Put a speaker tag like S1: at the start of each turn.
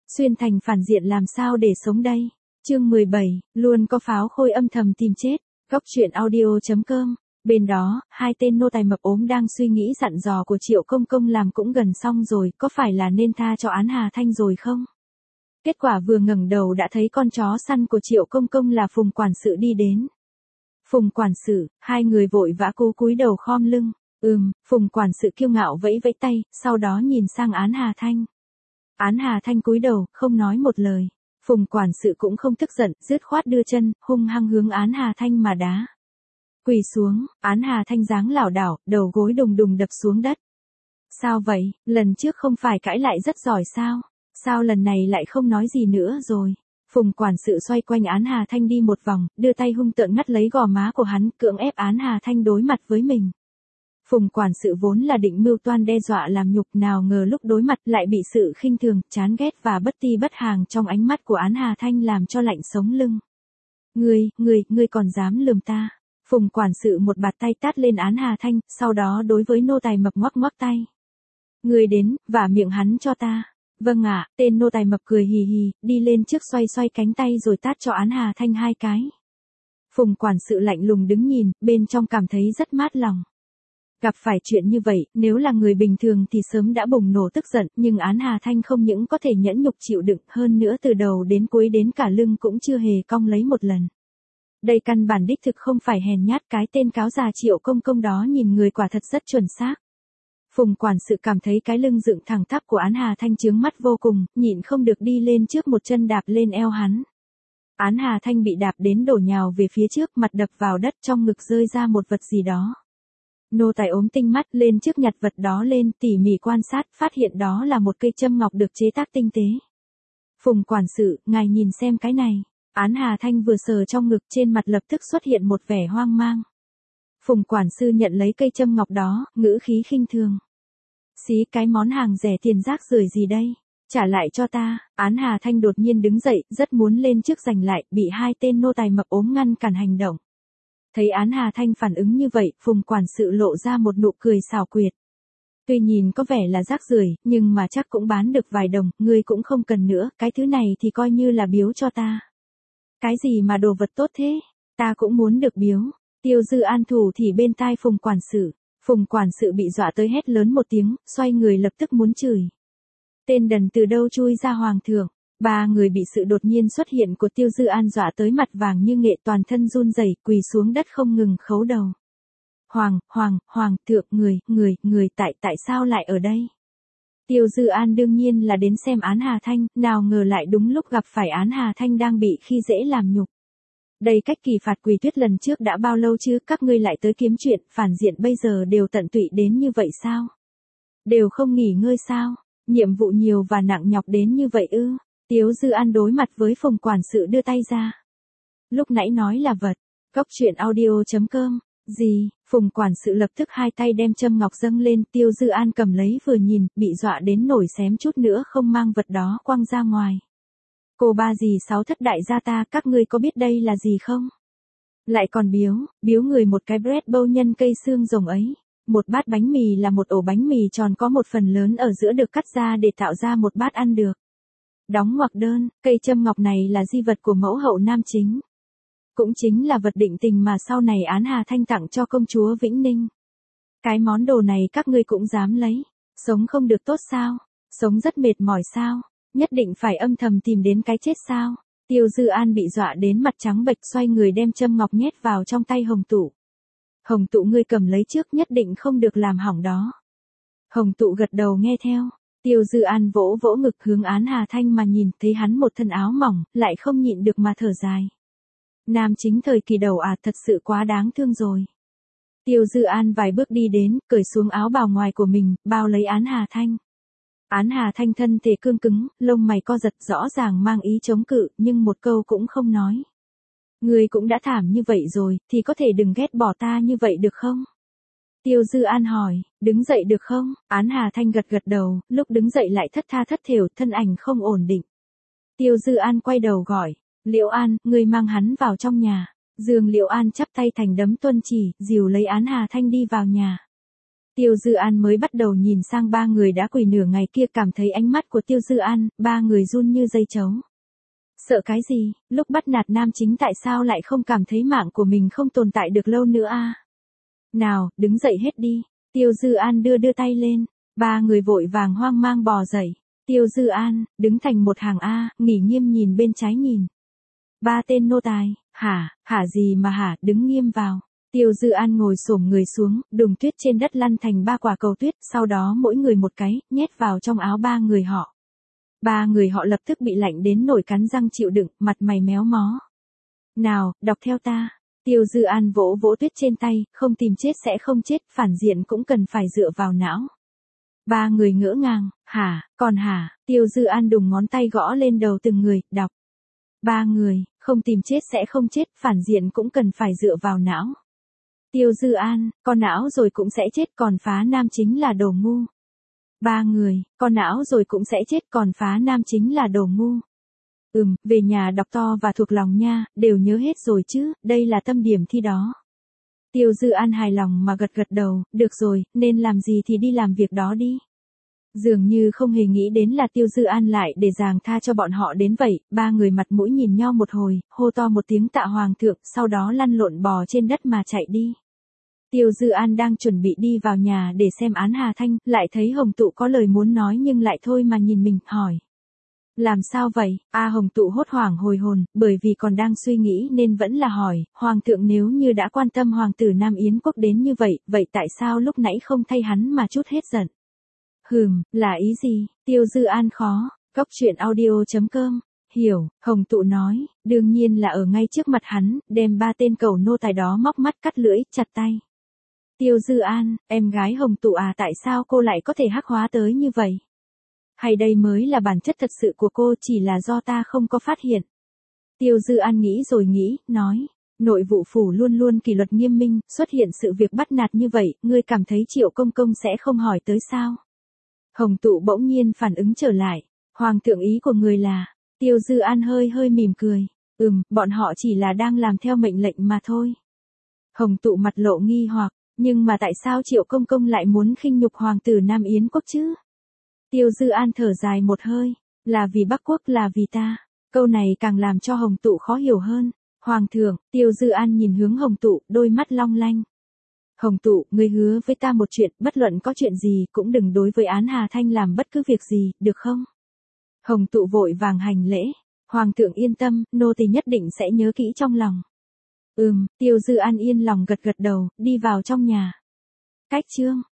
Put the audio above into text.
S1: Xuyên thành phản diện làm sao để sống đây? Chương 17, luôn có pháo khôi âm thầm tìm chết. Góc truyện audio.com. Bên đó, hai tên nô tài mập ốm đang suy nghĩ dặn dò của Triệu Công Công làm cũng gần xong rồi, có phải là nên tha cho án Hà Thanh rồi không? Kết quả vừa ngẩng đầu đã thấy con chó săn của Triệu Công Công là Phùng quản sự đi đến. Phùng quản sự, hai người vội vã cúi đầu khom lưng. Phùng quản sự kiêu ngạo vẫy vẫy tay, sau đó nhìn sang án Hà Thanh. Án Hà Thanh cúi đầu, không nói một lời. Phùng quản sự cũng không tức giận, dứt khoát đưa chân, hung hăng hướng án Hà Thanh mà đá. Quỳ xuống, án Hà Thanh dáng lảo đảo, đầu gối đùng đùng đập xuống đất. Sao vậy, lần trước không phải cãi lại rất giỏi sao? Sao lần này lại không nói gì nữa rồi? Phùng quản sự xoay quanh án Hà Thanh đi một vòng, đưa tay hung tợn ngắt lấy gò má của hắn, cưỡng ép án Hà Thanh đối mặt với mình. Phùng quản sự vốn là định mưu toan đe dọa làm nhục, nào ngờ lúc đối mặt lại bị sự khinh thường, chán ghét và bất ti bất hàng trong ánh mắt của án Hà Thanh làm cho lạnh sống lưng. Ngươi còn dám lườm ta? Phùng quản sự một bạt tay tát lên án Hà Thanh, sau đó đối với nô tài mập ngoắc ngoắc tay. Ngươi đến, vả miệng hắn cho ta. Vâng ạ, tên nô tài mập cười hì hì, đi lên trước xoay cánh tay rồi tát cho án Hà Thanh hai cái. Phùng quản sự lạnh lùng đứng nhìn, bên trong cảm thấy rất mát lòng. Gặp phải chuyện như vậy, nếu là người bình thường thì sớm đã bùng nổ tức giận, nhưng án Hà Thanh không những có thể nhẫn nhục chịu đựng, hơn nữa từ đầu đến cuối đến cả lưng cũng chưa hề cong lấy một lần. Đây căn bản đích thực không phải hèn nhát, cái tên cáo già Triệu Công Công đó nhìn người quả thật rất chuẩn xác. Phùng quản sự cảm thấy cái lưng dựng thẳng tắp của án Hà Thanh chướng mắt vô cùng, nhịn không được đi lên trước một chân đạp lên eo hắn. Án Hà Thanh bị đạp đến đổ nhào về phía trước, mặt đập vào đất, trong ngực rơi ra một vật gì đó. Nô tài ốm tinh mắt lên trước nhặt vật đó lên, tỉ mỉ quan sát, phát hiện đó là một cây châm ngọc được chế tác tinh tế. Phùng quản sự, ngài nhìn xem cái này. Án Hà Thanh vừa sờ trong ngực, trên mặt lập tức xuất hiện một vẻ hoang mang. Phùng quản sự nhận lấy cây châm ngọc đó, ngữ khí khinh thường. Xí, cái món hàng rẻ tiền rác rưởi gì đây? Trả lại cho ta. Án Hà Thanh đột nhiên đứng dậy, rất muốn lên trước giành lại, bị hai tên nô tài mập ốm ngăn cản hành động. Thấy án Hà Thanh phản ứng như vậy, Phùng quản sự lộ ra một nụ cười xảo quyệt. Tuy nhìn có vẻ là rác rưởi, nhưng mà chắc cũng bán được vài đồng, ngươi cũng không cần nữa, cái thứ này thì coi như là biếu cho ta. Cái gì mà đồ vật tốt thế? Ta cũng muốn được biếu. Tiêu Dư An thủ thì bên tai Phùng quản sự. Phùng quản sự bị dọa tới hét lớn một tiếng, xoay người lập tức muốn chửi. Tên đần từ đâu chui ra hoàng thượng? Ba người bị sự đột nhiên xuất hiện của Tiêu Dư An dọa tới mặt vàng như nghệ, toàn thân run rẩy, quỳ xuống đất không ngừng khấu đầu. Hoàng thượng, người tại sao lại ở đây? Tiêu Dư An đương nhiên là đến xem án Hà Thanh, nào ngờ lại đúng lúc gặp phải án Hà Thanh đang bị khi dễ làm nhục. Đây cách kỳ phạt Quỳ Tuyết lần trước đã bao lâu chứ, các ngươi lại tới kiếm chuyện, phản diện bây giờ đều tận tụy đến như vậy sao? Đều không nghỉ ngơi sao? Nhiệm vụ nhiều và nặng nhọc đến như vậy ư? Tiêu Dư An đối mặt với Phùng quản sự đưa tay ra. Lúc nãy nói là vật. Góc truyện audio.com. Gì? Phùng quản sự lập tức hai tay đem châm ngọc dâng lên, Tiêu Dư An cầm lấy vừa nhìn, bị dọa đến nổi xém chút nữa không mang vật đó quăng ra ngoài. Cô ba dì sáu thất đại gia ta, các ngươi có biết đây là gì không? Lại còn biếu người một cái bread bowl nhân cây xương rồng ấy. Một bát bánh mì là một ổ bánh mì tròn có một phần lớn ở giữa được cắt ra để tạo ra một bát ăn được. Đóng ngoặc đơn, cây châm ngọc này là di vật của mẫu hậu nam chính. Cũng chính là vật định tình mà sau này án Hà Thanh tặng cho công chúa Vĩnh Ninh. Cái món đồ này các ngươi cũng dám lấy. Sống không được tốt sao? Sống rất mệt mỏi sao? Nhất định phải âm thầm tìm đến cái chết sao? Tiêu Dư An bị dọa đến mặt trắng bệch, xoay người đem châm ngọc nhét vào trong tay Hồng Tụ. Hồng Tụ, ngươi cầm lấy trước, nhất định không được làm hỏng đó. Hồng Tụ gật đầu nghe theo. Tiêu Dư An vỗ ngực hướng án Hà Thanh mà nhìn, thấy hắn một thân áo mỏng, lại không nhịn được mà thở dài. Nam chính thời kỳ đầu thật sự quá đáng thương rồi. Tiêu Dư An vài bước đi đến, cởi xuống áo bào ngoài của mình, bao lấy án Hà Thanh. Án Hà Thanh thân thể cương cứng, lông mày co giật, rõ ràng mang ý chống cự, nhưng một câu cũng không nói. Ngươi cũng đã thảm như vậy rồi, thì có thể đừng ghét bỏ ta như vậy được không? Tiêu Dư An hỏi, đứng dậy được không? Án Hà Thanh gật đầu, lúc đứng dậy lại thất tha thất thểu, thân ảnh không ổn định. Tiêu Dư An quay đầu gọi, Liễu An, ngươi mang hắn vào trong nhà. Dương Liễu An chắp tay thành đấm tuân chỉ, dìu lấy án Hà Thanh đi vào nhà. Tiêu Dư An mới bắt đầu nhìn sang ba người đã quỳ nửa ngày kia, cảm thấy ánh mắt của Tiêu Dư An, ba người run như dây trấu. Sợ cái gì, lúc bắt nạt nam chính tại sao lại không cảm thấy mạng của mình không tồn tại được lâu nữa a? Nào, đứng dậy hết đi. Tiêu Dư An đưa tay lên. Ba người vội vàng hoang mang bò dậy. Tiêu Dư An, đứng thành một hàng A, nghỉ nghiêm nhìn bên trái nhìn. Ba tên nô tài, hả gì mà hả, đứng nghiêm vào. Tiêu Dư An ngồi xổm người xuống, đùng tuyết trên đất lăn thành ba quả cầu tuyết, sau đó mỗi người một cái, nhét vào trong áo ba người họ. Ba người họ lập tức bị lạnh đến nổi cắn răng chịu đựng, mặt mày méo mó. Nào, đọc theo ta. Tiêu Dư An vỗ vỗ tuyết trên tay, không tìm chết sẽ không chết, phản diện cũng cần phải dựa vào não. Ba người ngỡ ngàng, còn Tiêu Dư An đùng ngón tay gõ lên đầu từng người, đọc. Ba người, không tìm chết sẽ không chết, phản diện cũng cần phải dựa vào não. Tiêu Dư An, có não rồi cũng sẽ chết, còn phá nam chính là đồ ngu. Ba người, có não rồi cũng sẽ chết, còn phá nam chính là đồ ngu. Về nhà đọc to và thuộc lòng nha, đều nhớ hết rồi chứ, đây là tâm điểm thi đó. Tiêu Dư An hài lòng mà gật đầu, được rồi, nên làm gì thì đi làm việc đó đi. Dường như không hề nghĩ đến là Tiêu Dư An lại để giàng tha cho bọn họ đến vậy, ba người mặt mũi nhìn nhau một hồi, hô to một tiếng tạ hoàng thượng, sau đó lăn lộn bò trên đất mà chạy đi. Tiêu Dư An đang chuẩn bị đi vào nhà để xem án Hà Thanh, lại thấy Hồng Tụ có lời muốn nói nhưng lại thôi mà nhìn mình, hỏi. Làm sao vậy? Hồng Tụ hốt hoảng hồi hồn, bởi vì còn đang suy nghĩ nên vẫn là hỏi, Hoàng thượng nếu như đã quan tâm Hoàng tử Nam Yến Quốc đến như vậy, vậy tại sao lúc nãy không thay hắn mà chút hết giận? Là ý gì? Tiêu Dư An khó. Cốc truyện audio.com. Hiểu, Hồng Tụ nói, đương nhiên là ở ngay trước mặt hắn, đem ba tên cầu nô tài đó móc mắt cắt lưỡi, chặt tay. Tiêu Dư An, em gái Hồng Tụ tại sao cô lại có thể hắc hóa tới như vậy? Hay đây mới là bản chất thật sự của cô, chỉ là do ta không có phát hiện? Tiêu Dư An nghĩ rồi nghĩ, nói, nội vụ phủ luôn luôn kỷ luật nghiêm minh, xuất hiện sự việc bắt nạt như vậy, ngươi cảm thấy Triệu công công sẽ không hỏi tới sao? Hồng Tụ bỗng nhiên phản ứng trở lại, Hoàng thượng ý của người là, Tiêu Dư An hơi mỉm cười, bọn họ chỉ là đang làm theo mệnh lệnh mà thôi. Hồng Tụ mặt lộ nghi hoặc, nhưng mà tại sao Triệu công công lại muốn khinh nhục Hoàng tử Nam Yến Quốc chứ? Tiêu Dư An thở dài một hơi, là vì Bắc Quốc, là vì ta. Câu này càng làm cho Hồng Tụ khó hiểu hơn. Hoàng thượng, Tiêu Dư An nhìn hướng Hồng Tụ, đôi mắt long lanh. Hồng Tụ, ngươi hứa với ta một chuyện, bất luận có chuyện gì cũng đừng đối với án Hà Thanh làm bất cứ việc gì, được không? Hồng Tụ vội vàng hành lễ. Hoàng thượng yên tâm, nô tỳ nhất định sẽ nhớ kỹ trong lòng. Tiêu Dư An yên lòng gật đầu, đi vào trong nhà. Cách chương